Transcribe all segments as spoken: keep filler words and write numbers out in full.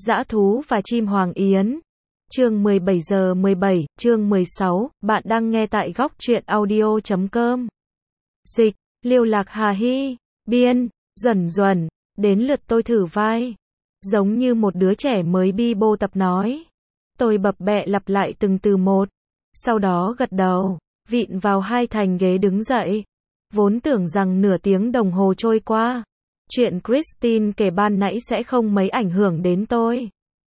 Dã thú và chim hoàng yến. Chương mười bảy giờ mười bảy, chương mười sáu, bạn đang nghe tại góc truyện audio chấm com. Dịch, Liêu Lạc Hà Hy, biên, Duẩn Duẩn, đến lượt tôi thử vai. Giống như một đứa trẻ mới bi bô tập nói. Tôi bập bẹ lặp lại từng từ một. Sau đó gật đầu, vịn vào hai thành ghế đứng dậy. Vốn tưởng rằng nửa tiếng đồng hồ trôi qua, chuyện Christine kể ban nãy sẽ không mấy ảnh hưởng đến tôi.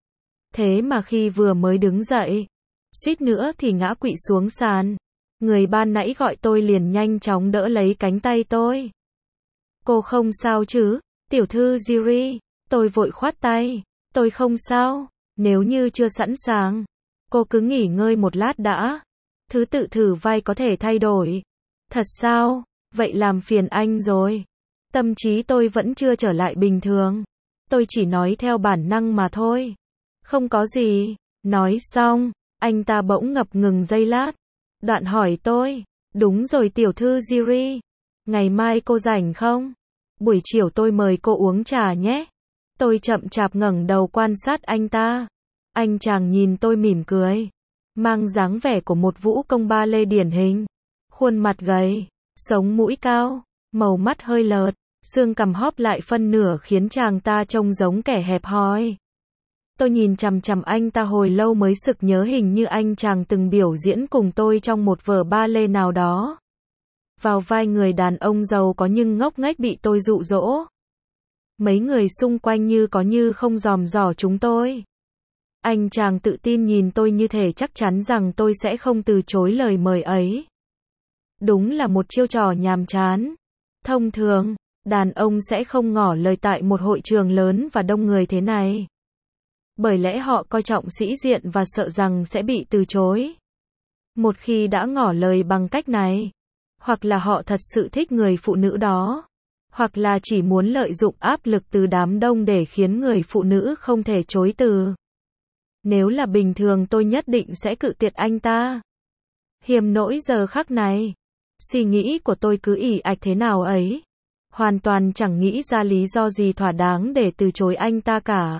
Thế mà khi vừa mới đứng dậy, suýt nữa thì ngã quỵ xuống sàn. Người ban nãy gọi tôi liền nhanh chóng đỡ lấy cánh tay tôi. Cô không sao chứ, tiểu thư Jiri, tôi vội khoát tay. Tôi không sao, nếu như chưa sẵn sàng, cô cứ nghỉ ngơi một lát đã. Thứ tự thử vai có thể thay đổi. Thật sao? Vậy làm phiền anh rồi. Tâm trí tôi vẫn chưa trở lại bình thường. Tôi chỉ nói theo bản năng mà thôi. Không có gì. Nói xong, anh ta bỗng ngập ngừng giây lát. Đoạn hỏi tôi. Đúng rồi tiểu thư Jiri. Ngày mai cô rảnh không? Buổi chiều tôi mời cô uống trà nhé. Tôi chậm chạp ngẩng đầu quan sát anh ta. Anh chàng nhìn tôi mỉm cười. Mang dáng vẻ của một vũ công ba lê điển hình. Khuôn mặt gầy, sống mũi cao, màu mắt hơi lợt, xương cằm hóp lại phân nửa khiến chàng ta trông giống kẻ hẹp hòi. Tôi nhìn chằm chằm anh ta hồi lâu mới sực nhớ hình như anh chàng từng biểu diễn cùng tôi trong một vở ba lê nào đó. Vào vai người đàn ông giàu có nhưng ngốc nghếch bị tôi dụ dỗ. Mấy người xung quanh như có như không dòm dò chúng tôi. Anh chàng tự tin nhìn tôi như thể chắc chắn rằng tôi sẽ không từ chối lời mời ấy. Đúng là một chiêu trò nhàm chán. Thông thường, đàn ông sẽ không ngỏ lời tại một hội trường lớn và đông người thế này. Bởi lẽ họ coi trọng sĩ diện và sợ rằng sẽ bị từ chối. Một khi đã ngỏ lời bằng cách này, hoặc là họ thật sự thích người phụ nữ đó, hoặc là chỉ muốn lợi dụng áp lực từ đám đông để khiến người phụ nữ không thể chối từ. Nếu là bình thường tôi nhất định sẽ cự tuyệt anh ta. Hiềm nỗi giờ khắc này, suy nghĩ của tôi cứ ì ạch thế nào ấy. Hoàn toàn chẳng nghĩ ra lý do gì thỏa đáng để từ chối anh ta cả.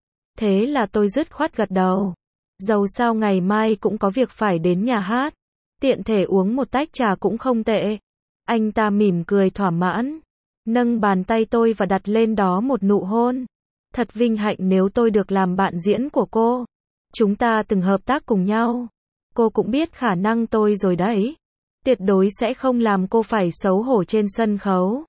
Thế là tôi dứt khoát gật đầu. Dầu sao ngày mai cũng có việc phải đến nhà hát. Tiện thể uống một tách trà cũng không tệ. Anh ta mỉm cười thỏa mãn. Nâng bàn tay tôi và đặt lên đó một nụ hôn. Thật vinh hạnh nếu tôi được làm bạn diễn của cô. Chúng ta từng hợp tác cùng nhau. Cô cũng biết khả năng tôi rồi đấy. Tuyệt đối sẽ không làm cô phải xấu hổ trên sân khấu.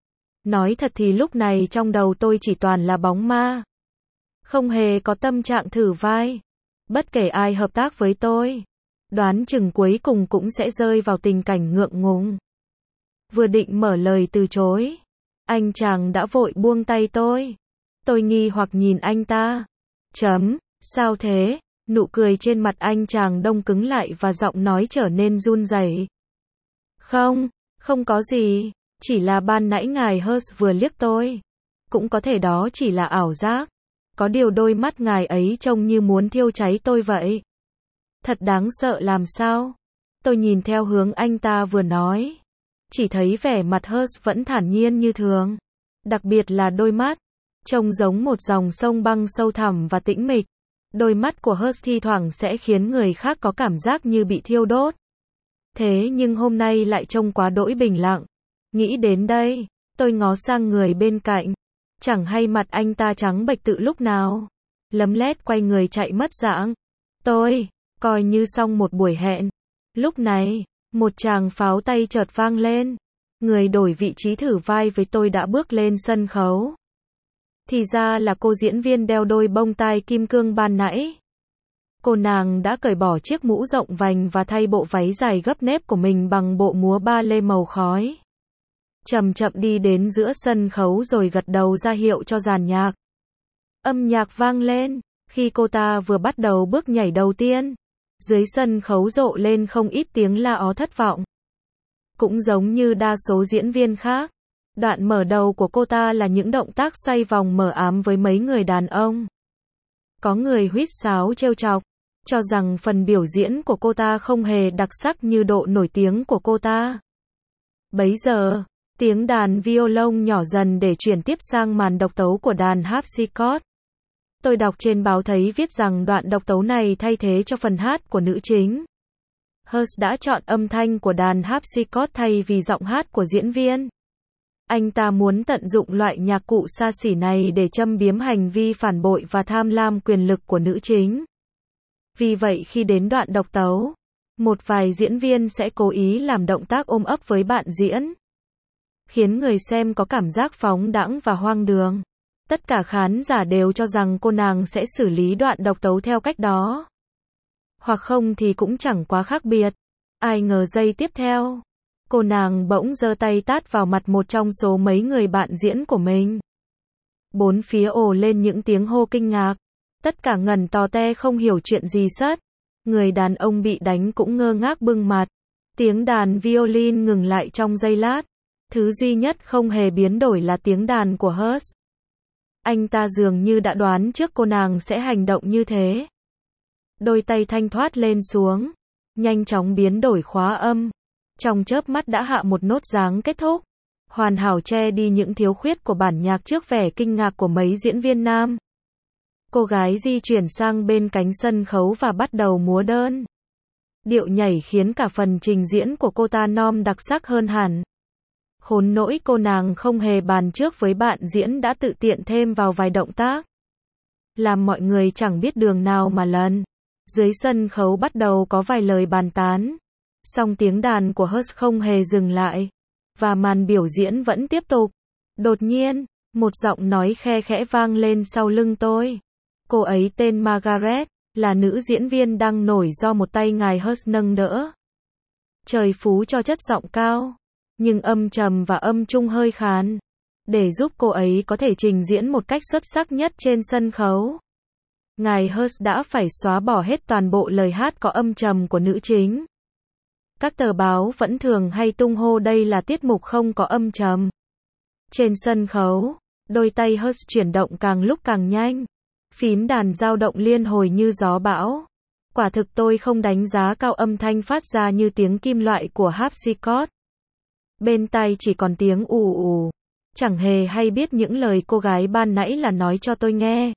Nói thật thì lúc này trong đầu tôi chỉ toàn là bóng ma. Không hề có tâm trạng thử vai. Bất kể ai hợp tác với tôi, đoán chừng cuối cùng cũng sẽ rơi vào tình cảnh ngượng ngùng. Vừa định mở lời từ chối, anh chàng đã vội buông tay tôi. Tôi nghi hoặc nhìn anh ta. Chấm, sao thế? Nụ cười trên mặt anh chàng đông cứng lại và giọng nói trở nên run rẩy. Không, không có gì, chỉ là ban nãy ngài Hurst vừa liếc tôi. Cũng có thể đó chỉ là ảo giác. Có điều đôi mắt ngài ấy trông như muốn thiêu cháy tôi vậy. Thật đáng sợ làm sao? Tôi nhìn theo hướng anh ta vừa nói. Chỉ thấy vẻ mặt Hurst vẫn thản nhiên như thường. Đặc biệt là đôi mắt. Trông giống một dòng sông băng sâu thẳm và tĩnh mịch. Đôi mắt của Hurst thi thoảng sẽ khiến người khác có cảm giác như bị thiêu đốt. Thế nhưng hôm nay lại trông quá đỗi bình lặng. Nghĩ đến đây, tôi ngó sang người bên cạnh. Chẳng hay mặt anh ta trắng bệch tự lúc nào. Lấm lét quay người chạy mất dạng. Tôi, coi như xong một buổi hẹn. Lúc này, một tràng pháo tay chợt vang lên. Người đổi vị trí thử vai với tôi đã bước lên sân khấu. Thì ra là cô diễn viên đeo đôi bông tai kim cương ban nãy. Cô nàng đã cởi bỏ chiếc mũ rộng vành và thay bộ váy dài gấp nếp của mình bằng bộ múa ba lê màu khói. Chậm chậm đi đến giữa sân khấu rồi gật đầu ra hiệu cho dàn nhạc. Âm nhạc vang lên, khi cô ta vừa bắt đầu bước nhảy đầu tiên, dưới sân khấu rộ lên không ít tiếng la ó thất vọng. Cũng giống như đa số diễn viên khác, đoạn mở đầu của cô ta là những động tác xoay vòng mờ ám với mấy người đàn ông. Có người huýt sáo trêu chọc, cho rằng phần biểu diễn của cô ta không hề đặc sắc như độ nổi tiếng của cô ta. Bấy giờ, tiếng đàn violon nhỏ dần để chuyển tiếp sang màn độc tấu của đàn harpsichord. Tôi đọc trên báo thấy viết rằng đoạn độc tấu này thay thế cho phần hát của nữ chính. Hurst đã chọn âm thanh của đàn harpsichord thay vì giọng hát của diễn viên. Anh ta muốn tận dụng loại nhạc cụ xa xỉ này để châm biếm hành vi phản bội và tham lam quyền lực của nữ chính. Vì vậy khi đến đoạn độc tấu, một vài diễn viên sẽ cố ý làm động tác ôm ấp với bạn diễn, khiến người xem có cảm giác phóng đãng và hoang đường. Tất cả khán giả đều cho rằng cô nàng sẽ xử lý đoạn độc tấu theo cách đó. Hoặc không thì cũng chẳng quá khác biệt. Ai ngờ giây tiếp theo, cô nàng bỗng giơ tay tát vào mặt một trong số mấy người bạn diễn của mình. Bốn phía ồ lên những tiếng hô kinh ngạc. Tất cả ngẩn tò te không hiểu chuyện gì sất. Người đàn ông bị đánh cũng ngơ ngác bưng mặt. Tiếng đàn violin ngừng lại trong giây lát. Thứ duy nhất không hề biến đổi là tiếng đàn của Hurst. Anh ta dường như đã đoán trước cô nàng sẽ hành động như thế. Đôi tay thanh thoát lên xuống, nhanh chóng biến đổi khóa âm. Trong chớp mắt đã hạ một nốt dáng kết thúc, hoàn hảo che đi những thiếu khuyết của bản nhạc trước vẻ kinh ngạc của mấy diễn viên nam. Cô gái di chuyển sang bên cánh sân khấu và bắt đầu múa đơn. Điệu nhảy khiến cả phần trình diễn của cô ta nom đặc sắc hơn hẳn. Khốn nỗi cô nàng không hề bàn trước với bạn diễn đã tự tiện thêm vào vài động tác, làm mọi người chẳng biết đường nào mà lần. Dưới sân khấu bắt đầu có vài lời bàn tán. Song tiếng đàn của Hurst không hề dừng lại. Và màn biểu diễn vẫn tiếp tục. Đột nhiên, một giọng nói khe khẽ vang lên sau lưng tôi. Cô ấy tên Margaret, là nữ diễn viên đang nổi do một tay ngài Hurst nâng đỡ. Trời phú cho chất giọng cao, nhưng âm trầm và âm trung hơi khàn, để giúp cô ấy có thể trình diễn một cách xuất sắc nhất trên sân khấu. Ngài Hurst đã phải xóa bỏ hết toàn bộ lời hát có âm trầm của nữ chính. Các tờ báo vẫn thường hay tung hô đây là tiết mục không có âm trầm. Trên sân khấu, đôi tay Hurst chuyển động càng lúc càng nhanh. Phím đàn dao động liên hồi như gió bão. Quả thực tôi không đánh giá cao âm thanh phát ra như tiếng kim loại của harpsichord. Bên tai chỉ còn tiếng ù ù. Chẳng hề hay biết những lời cô gái ban nãy là nói cho tôi nghe.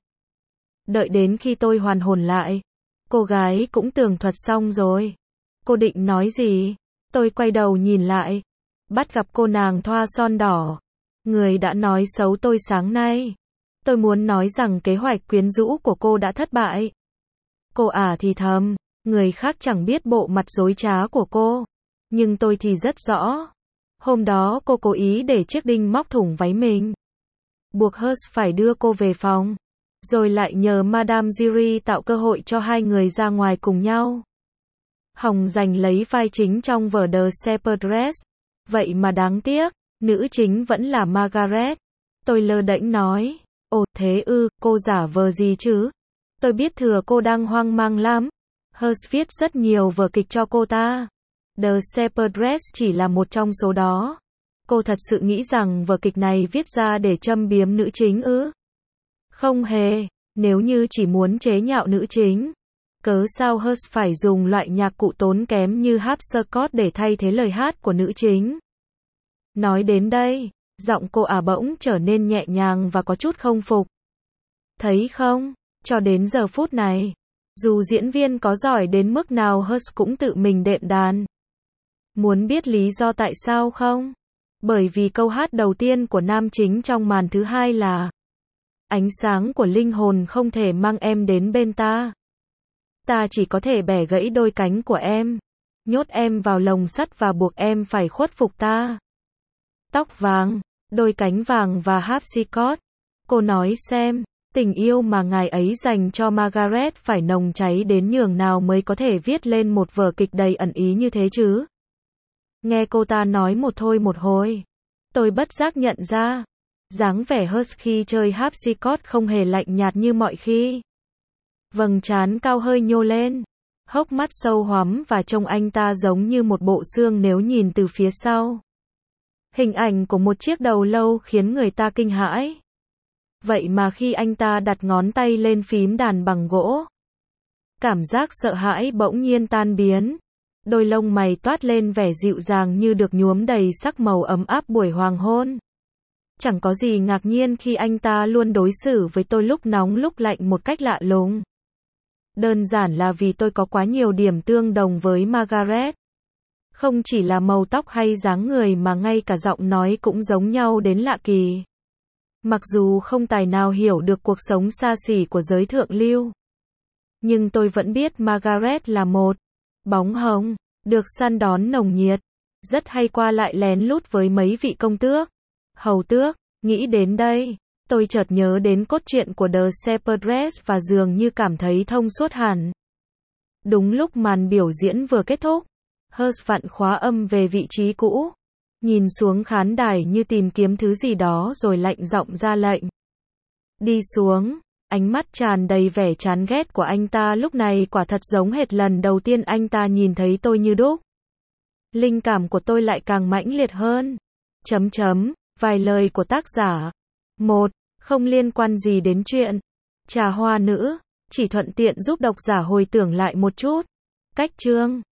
Đợi đến khi tôi hoàn hồn lại, cô gái cũng tường thuật xong rồi. Cô định nói gì? Tôi quay đầu nhìn lại, bắt gặp cô nàng thoa son đỏ. Người đã nói xấu tôi sáng nay. Tôi muốn nói rằng kế hoạch quyến rũ của cô đã thất bại. Cô ả thì thầm, người khác chẳng biết bộ mặt dối trá của cô. Nhưng tôi thì rất rõ. Hôm đó cô cố ý để chiếc đinh móc thủng váy mình, buộc Hurst phải đưa cô về phòng, rồi lại nhờ Madame Giry tạo cơ hội cho hai người ra ngoài cùng nhau. Hòng giành lấy vai chính trong vở The Shepherdess. Vậy mà đáng tiếc, nữ chính vẫn là Margaret. Tôi lơ đễnh nói, ồ thế ư, cô giả vờ gì chứ? Tôi biết thừa cô đang hoang mang lắm. Hurst viết rất nhiều vở kịch cho cô ta. The Shepherdess chỉ là một trong số đó. Cô thật sự nghĩ rằng vở kịch này viết ra để châm biếm nữ chính ư? Không hề, nếu như chỉ muốn chế nhạo nữ chính, cớ sao Hurst phải dùng loại nhạc cụ tốn kém như harpsichord để thay thế lời hát của nữ chính? Nói đến đây, giọng cô ả bỗng trở nên nhẹ nhàng và có chút không phục. Thấy không, cho đến giờ phút này, dù diễn viên có giỏi đến mức nào Hurst cũng tự mình đệm đàn. Muốn biết lý do tại sao không? Bởi vì câu hát đầu tiên của nam chính trong màn thứ hai là ánh sáng của linh hồn không thể mang em đến bên ta. Ta chỉ có thể bẻ gãy đôi cánh của em, nhốt em vào lồng sắt và buộc em phải khuất phục ta. Tóc vàng, đôi cánh vàng và harpsichord. Cô nói xem, tình yêu mà ngài ấy dành cho Margaret phải nồng cháy đến nhường nào mới có thể viết lên một vở kịch đầy ẩn ý như thế chứ? Nghe cô ta nói một thôi một hồi, tôi bất giác nhận ra, dáng vẻ Hurst khi chơi harpsichord không hề lạnh nhạt như mọi khi. Vầng trán cao hơi nhô lên, hốc mắt sâu hoắm và trông anh ta giống như một bộ xương nếu nhìn từ phía sau. Hình ảnh của một chiếc đầu lâu khiến người ta kinh hãi. Vậy mà khi anh ta đặt ngón tay lên phím đàn bằng gỗ, cảm giác sợ hãi bỗng nhiên tan biến. Đôi lông mày toát lên vẻ dịu dàng như được nhuốm đầy sắc màu ấm áp buổi hoàng hôn. Chẳng có gì ngạc nhiên khi anh ta luôn đối xử với tôi lúc nóng lúc lạnh một cách lạ lùng. Đơn giản là vì tôi có quá nhiều điểm tương đồng với Margaret. Không chỉ là màu tóc hay dáng người mà ngay cả giọng nói cũng giống nhau đến lạ kỳ. Mặc dù không tài nào hiểu được cuộc sống xa xỉ của giới thượng lưu, nhưng tôi vẫn biết Margaret là một bóng hồng, được săn đón nồng nhiệt, rất hay qua lại lén lút với mấy vị công tước, hầu tước. Nghĩ đến đây, tôi chợt nhớ đến cốt truyện của The Shepherdess và dường như cảm thấy thông suốt hẳn. Đúng lúc màn biểu diễn vừa kết thúc, Hers vặn khóa âm về vị trí cũ, nhìn xuống khán đài như tìm kiếm thứ gì đó rồi lạnh giọng ra lệnh. Đi xuống. Ánh mắt tràn đầy vẻ chán ghét của anh ta lúc này quả thật giống hệt lần đầu tiên anh ta nhìn thấy tôi như đúc. Linh cảm của tôi lại càng mãnh liệt hơn. Chấm chấm, vài lời của tác giả. Một, không liên quan gì đến chuyện Trà Hoa Nữ, chỉ thuận tiện giúp độc giả hồi tưởng lại một chút. Cách chương